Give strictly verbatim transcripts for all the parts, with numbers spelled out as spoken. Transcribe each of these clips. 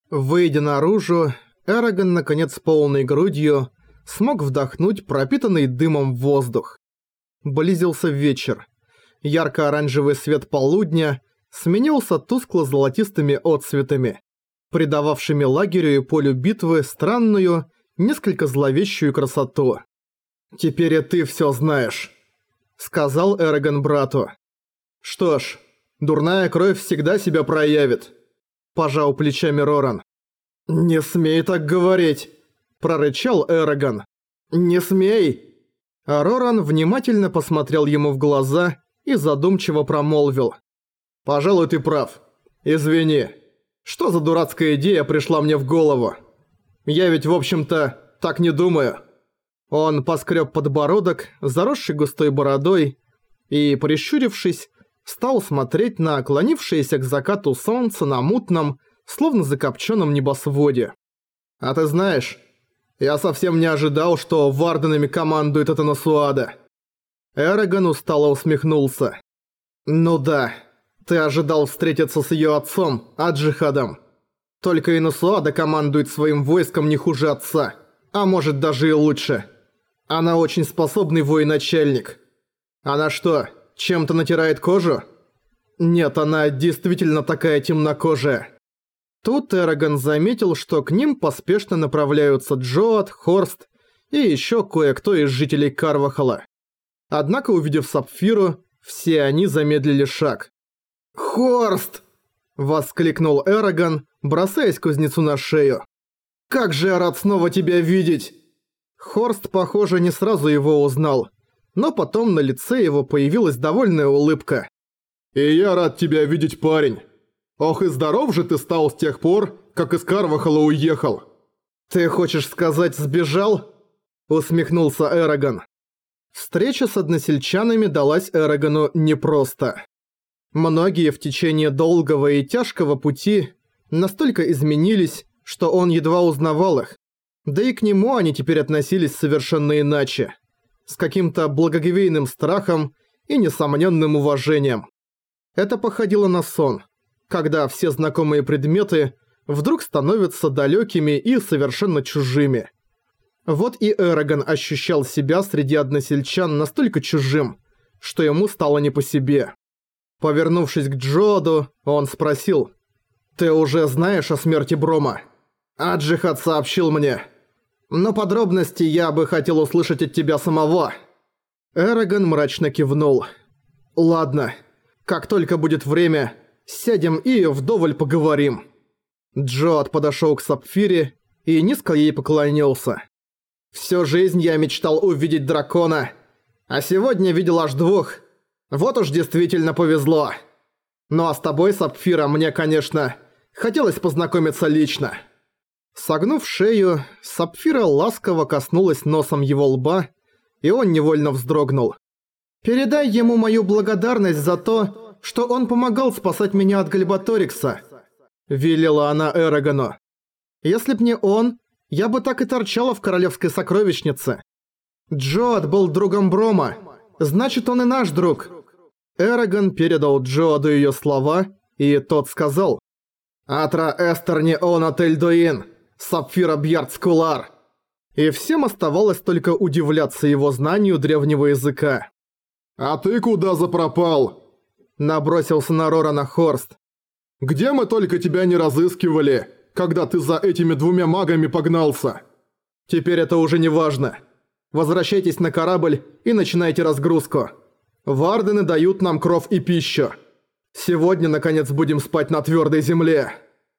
Выйдя наружу, Эрагон, наконец, полной грудью смог вдохнуть пропитанный дымом воздух. Близился вечер. Ярко-оранжевый свет полудня сменился тускло-золотистыми отцветами, придававшими лагерю и полю битвы странную, несколько зловещую красоту. «Теперь и ты всё знаешь», — сказал Эрагон брату. «Что ж, дурная кровь всегда себя проявит», — пожал плечами Роран. «Не смей так говорить», — прорычал Эрагон. «Не смей!» А Роран внимательно посмотрел ему в глаза и задумчиво промолвил. «Пожалуй, ты прав. Извини. Что за дурацкая идея пришла мне в голову? Я ведь, в общем-то, так не думаю». Он поскреб подбородок, заросший густой бородой, и, прищурившись, стал смотреть на клонившееся к закату солнце на мутном, словно закопченном небосводе. «А ты знаешь, я совсем не ожидал, что варденами командует эта Насуада». Эрагон устало усмехнулся. «Ну да, ты ожидал встретиться с её отцом, Аджихадом. Только и Насуада командует своим войском не хуже отца, а может даже и лучше. Она очень способный военачальник. Она что, чем-то натирает кожу? Нет, она действительно такая темнокожая». Тут Эрагон заметил, что к ним поспешно направляются Джоат, Хорст и ещё кое-кто из жителей Карвахала. Однако, увидев Сапфиру, все они замедлили шаг. «Хорст!» – воскликнул Эрагон, бросаясь кузнецу на шею. «Как же я рад снова тебя видеть!» Хорст, похоже, не сразу его узнал, но потом на лице его появилась довольная улыбка. «И я рад тебя видеть, парень! Ох и здоров же ты стал с тех пор, как из Карвахала уехал!» «Ты хочешь сказать, сбежал?» – усмехнулся Эрагон. Встреча с односельчанами далась Эрагону непросто. Многие в течение долгого и тяжкого пути настолько изменились, что он едва узнавал их. Да и к нему они теперь относились совершенно иначе. С каким-то благоговейным страхом и несомненным уважением. Это походило на сон, когда все знакомые предметы вдруг становятся далекими и совершенно чужими. Вот и Эрагон ощущал себя среди односельчан настолько чужим, что ему стало не по себе. Повернувшись к Джоаду, он спросил: «Ты уже знаешь о смерти Брома?» «Аджихад сообщил мне. Но подробности я бы хотел услышать от тебя самого». Эрагон мрачно кивнул. «Ладно, как только будет время, сядем и вдоволь поговорим». Джоад подошёл к Сапфире и низко ей поклонился. «Всю жизнь я мечтал увидеть дракона, а сегодня видел аж двух. Вот уж действительно повезло. Ну а с тобой, Сапфира, мне, конечно, хотелось познакомиться лично». Согнув шею, Сапфира ласково коснулась носом его лба, и он невольно вздрогнул. «Передай ему мою благодарность за то, что он помогал спасать меня от Гальбаторикса», — велела она Эрагону. «Если б не он, я бы так и торчала в королевской сокровищнице. Джоад был другом Брома, значит, он и наш друг». Эрагон передал Джоаду её слова, и тот сказал: «Атра эстерни она тельдуин, Сапфира бьярд скулар». И всем оставалось только удивляться его знанию древнего языка. «А ты куда запропал?» – набросился на Рорана Хорст. «Где мы только тебя не разыскивали, когда ты за этими двумя магами погнался?» «Теперь это уже не важно. Возвращайтесь на корабль и начинайте разгрузку. Вардены дают нам кров и пищу. Сегодня, наконец, будем спать на твёрдой земле».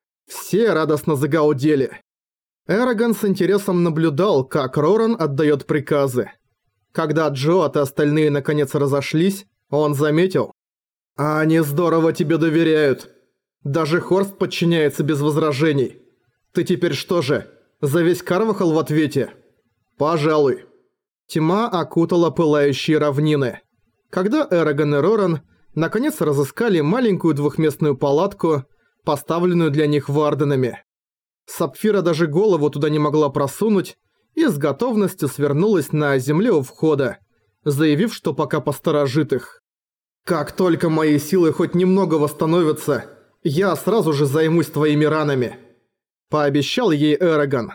Все радостно загаудели. Эрагон с интересом наблюдал, как Роран отдаёт приказы. Когда Джоат и остальные наконец разошлись, он заметил: «А они здорово тебе доверяют. Даже Хорст подчиняется без возражений. Ты теперь что же, за весь Карвахал в ответе?» «Пожалуй». Тьма окутала пылающие равнины. Когда Эрагон и Роран наконец разыскали маленькую двухместную палатку, поставленную для них варденами, Сапфира даже голову туда не могла просунуть и с готовностью свернулась на земле у входа, заявив, что пока посторожит их. «Как только мои силы хоть немного восстановятся, я сразу же займусь твоими ранами». пообещал ей Эрагон.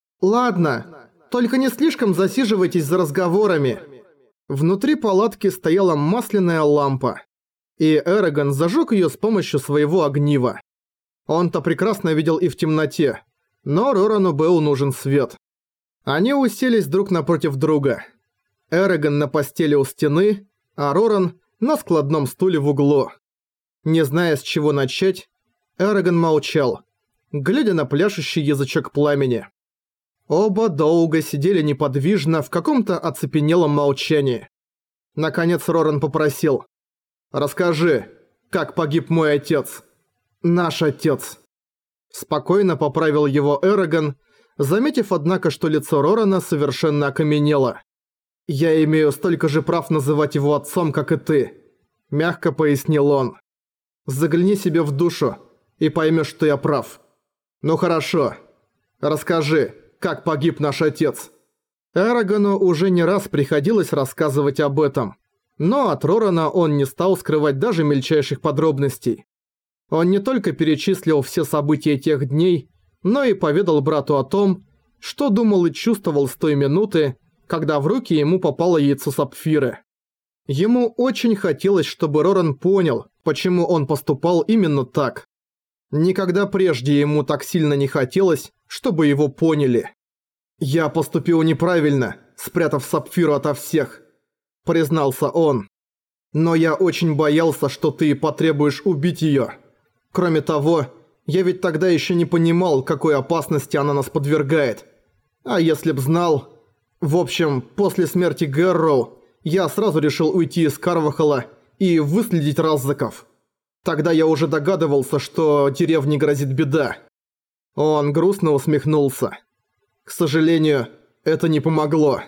«Ладно, только не слишком засиживайтесь за разговорами». Внутри палатки стояла масляная лампа, и Эрагон зажег её с помощью своего огнива. Он-то прекрасно видел и в темноте, но Рорану был нужен свет. Они уселись друг напротив друга. Эрагон на постели у стены, а Роран на складном стуле в углу. Не зная, с чего начать, Эрагон молчал, глядя на пляшущий язычок пламени. Оба долго сидели неподвижно в каком-то оцепенелом молчании. Наконец Роран попросил: «Расскажи, как погиб мой отец?» «Наш отец». Спокойно поправил его Эрагон, заметив, однако, что лицо Рорана совершенно окаменело. «Я имею столько же прав называть его отцом, как и ты», – мягко пояснил он. «Загляни себе в душу и поймешь, что я прав. Ну хорошо, расскажи, как погиб наш отец». Эрагону уже не раз приходилось рассказывать об этом, но от Рорана он не стал скрывать даже мельчайших подробностей. Он не только перечислил все события тех дней, но и поведал брату о том, что думал и чувствовал с той минуты, когда в руки ему попало яйцо сапфиры. Ему очень хотелось, чтобы Роран понял, почему он поступал именно так. Никогда прежде ему так сильно не хотелось, чтобы его поняли. «Я поступил неправильно, спрятав сапфиру ото всех», – признался он. «Но я очень боялся, что ты потребуешь убить её. Кроме того, я ведь тогда ещё не понимал, какой опасности она нас подвергает. А если б знал... В общем, после смерти Гэрроу я сразу решил уйти из Карвахала и выследить Раззаков. Тогда я уже догадывался, что деревне грозит беда». Он грустно усмехнулся. «К сожалению, это не помогло.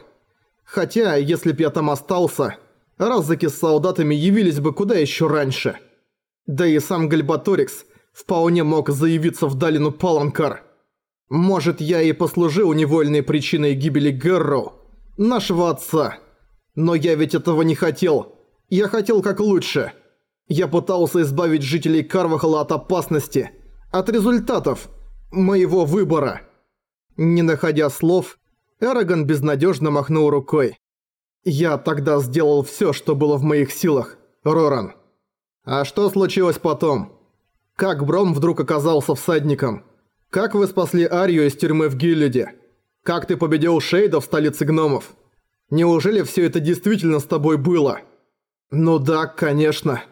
Хотя, если б я там остался, Раззаки с солдатами явились бы куда ещё раньше. Да и сам Гальбаторикс вполне мог заявиться в долину Паланкар. Может, я и послужил невольной причиной гибели Гэрроу, нашего отца. Но я ведь этого не хотел. Я хотел как лучше. Я пытался избавить жителей Карвахала от опасности, от результатов моего выбора». Не находя слов, Эрагон безнадёжно махнул рукой. «Я тогда сделал всё, что было в моих силах, Роран». «А что случилось потом? Как Бром вдруг оказался всадником? Как вы спасли Арию из тюрьмы в Гиллиде? Как ты победил Шейда в столице гномов? Неужели всё это действительно с тобой было?» «Ну да, конечно».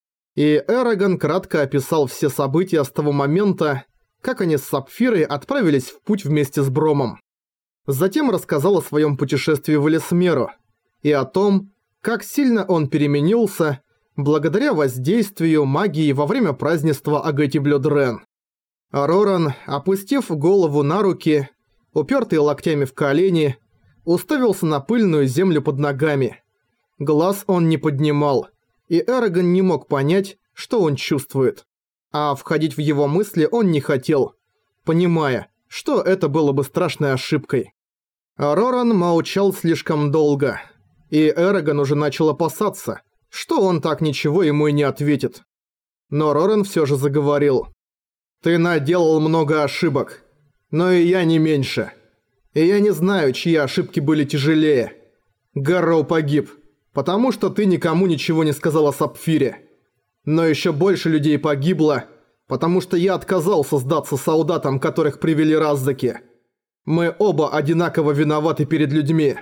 И Эрагон кратко описал все события с того момента, как они с Сапфирой отправились в путь вместе с Бромом. Затем рассказал о своем путешествии в Элисмеру и о том, как сильно он переменился благодаря воздействию магии во время празднества Агати-Блёдрен. А Роран, опустив голову на руки, упертый локтями в колени, уставился на пыльную землю под ногами. Глаз он не поднимал, и Эрагон не мог понять, что он чувствует. А входить в его мысли он не хотел, понимая, что это было бы страшной ошибкой. А Роран молчал слишком долго, и Эрагон уже начал опасаться, что он так ничего ему и не ответит. Но Роран всё же заговорил. «Ты наделал много ошибок, но и я не меньше. И я не знаю, чьи ошибки были тяжелее. Гэрроу погиб, потому что ты никому ничего не сказал о Сапфире. Но ещё больше людей погибло, потому что я отказался сдаться солдатам, которых привели Раззаки. Мы оба одинаково виноваты перед людьми».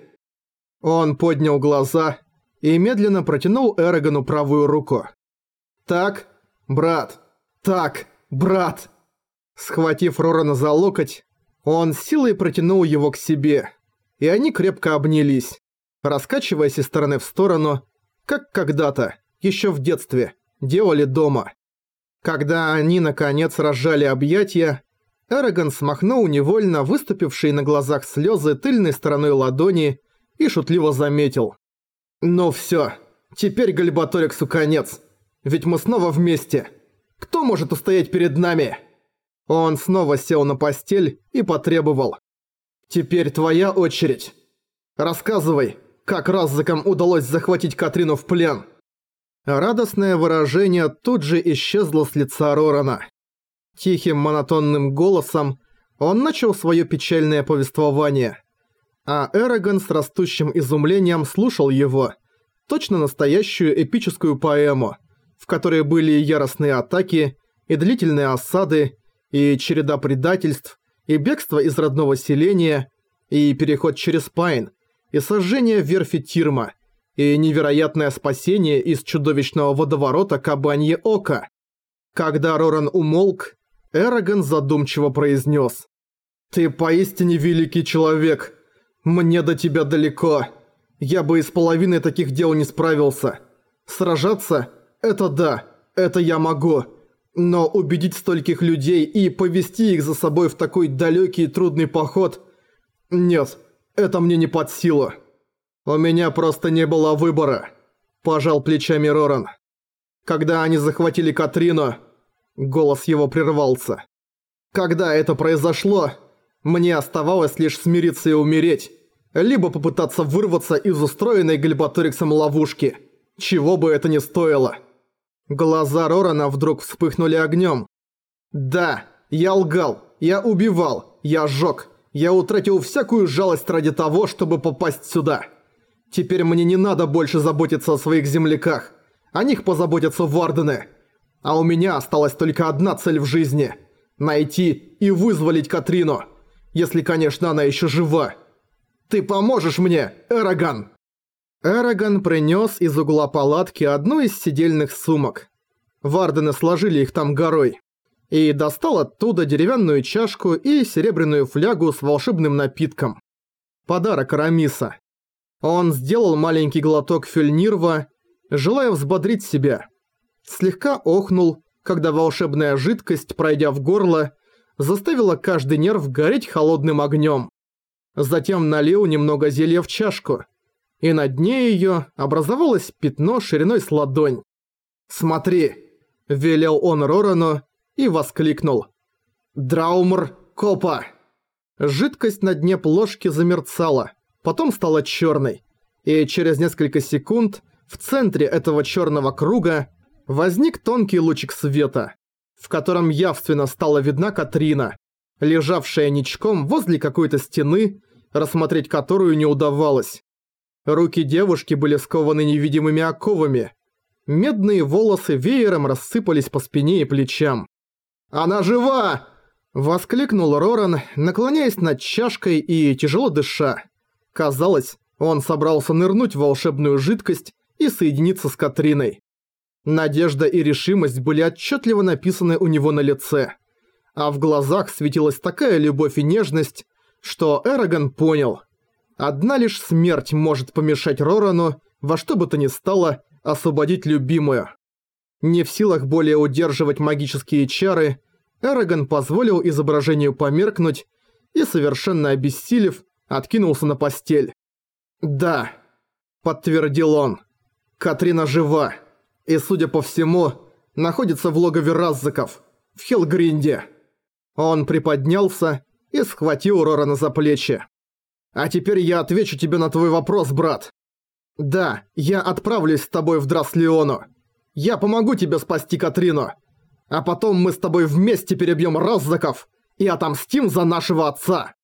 Он поднял глаза и медленно протянул Эрагону правую руку. «Так, брат, так, брат». Схватив Рорана за локоть, он с силой протянул его к себе, и они крепко обнялись, раскачиваясь из стороны в сторону, как когда-то, ещё в детстве, делали дома. Когда они, наконец, разжали объятия, Эрагон смахнул невольно выступившие на глазах слёзы тыльной стороной ладони и шутливо заметил. «Ну всё, теперь Гальбаториксу конец, ведь мы снова вместе. Кто может устоять перед нами?» Он снова сел на постель и потребовал. «Теперь твоя очередь. Рассказывай, как Раззакам удалось захватить Катрину в плен». Радостное выражение тут же исчезло с лица Рорана. Тихим монотонным голосом Он начал свое печальное повествование. А Эрагон с растущим изумлением слушал его, точно настоящую эпическую поэму, в которой были и яростные атаки, и длительные осады, и череда предательств, и бегство из родного селения, и переход через Пайн, и сожжение верфи Тирма, и невероятное спасение из чудовищного водоворота Кабанье Око. Когда Роран умолк, Эрагон задумчиво произнес: «Ты поистине великий человек. Мне до тебя далеко. Я бы из половины таких дел не справился. Сражаться – это да, это я могу. Но убедить стольких людей и повести их за собой в такой далекий и трудный поход – нет, это мне не под силу. У меня просто не было выбора», – пожал плечами Роран. «Когда они захватили Катрину...» Голос его прервался. «Когда это произошло, мне оставалось лишь смириться и умереть, либо попытаться вырваться из устроенной Гальбаториксом ловушки, чего бы это ни стоило». Глаза Рорана вдруг вспыхнули огнем. «Да, я лгал, я убивал, я сжёг, я утратил всякую жалость ради того, чтобы попасть сюда. Теперь мне не надо больше заботиться о своих земляках, о них позаботятся вардены. А у меня осталась только одна цель в жизни – найти и вызволить Катрину, если, конечно, она еще жива. Ты поможешь мне, Эрагон!» Эрагон принес из угла палатки одну из сидельных сумок. Вардены сложили их там горой. И достал оттуда деревянную чашку и серебряную флягу с волшебным напитком. Подарок Арамиса. Он сделал маленький глоток фельнирва, желая взбодрить себя. Слегка охнул, когда волшебная жидкость, пройдя в горло, заставила каждый нерв гореть холодным огнем. Затем налил немного зелья в чашку, и на дне её образовалось пятно шириной с ладонь. «Смотри!» – велел он Рорану и воскликнул. «Драумр Копа!» Жидкость на дне плошки замерцала, потом стала чёрной, и через несколько секунд в центре этого чёрного круга возник тонкий лучик света, в котором явственно стала видна Катрина, лежавшая ничком возле какой-то стены, рассмотреть которую не удавалось. Руки девушки были скованы невидимыми оковами. Медные волосы веером рассыпались по спине и плечам. «Она жива!» – воскликнул Роран, наклоняясь над чашкой и тяжело дыша. Казалось, он собрался нырнуть в волшебную жидкость и соединиться с Катриной. Надежда и решимость были отчетливо написаны у него на лице. А в глазах светилась такая любовь и нежность, что Эрагон понял. Одна лишь смерть может помешать Рорану во что бы то ни стало освободить любимую. Не в силах более удерживать магические чары, Эрагон позволил изображению померкнуть и, совершенно обессилев, откинулся на постель. «Да», — подтвердил он, — «Катрина жива и, судя по всему, находится в логове Раззаков, в Хелгринде». Он приподнялся и схватил Рорана за плечи. «А теперь я отвечу тебе на твой вопрос, брат. Да, я отправлюсь с тобой в Драслеону. Я помогу тебе спасти Катрину. А потом мы с тобой вместе перебьем Раззаков и отомстим за нашего отца».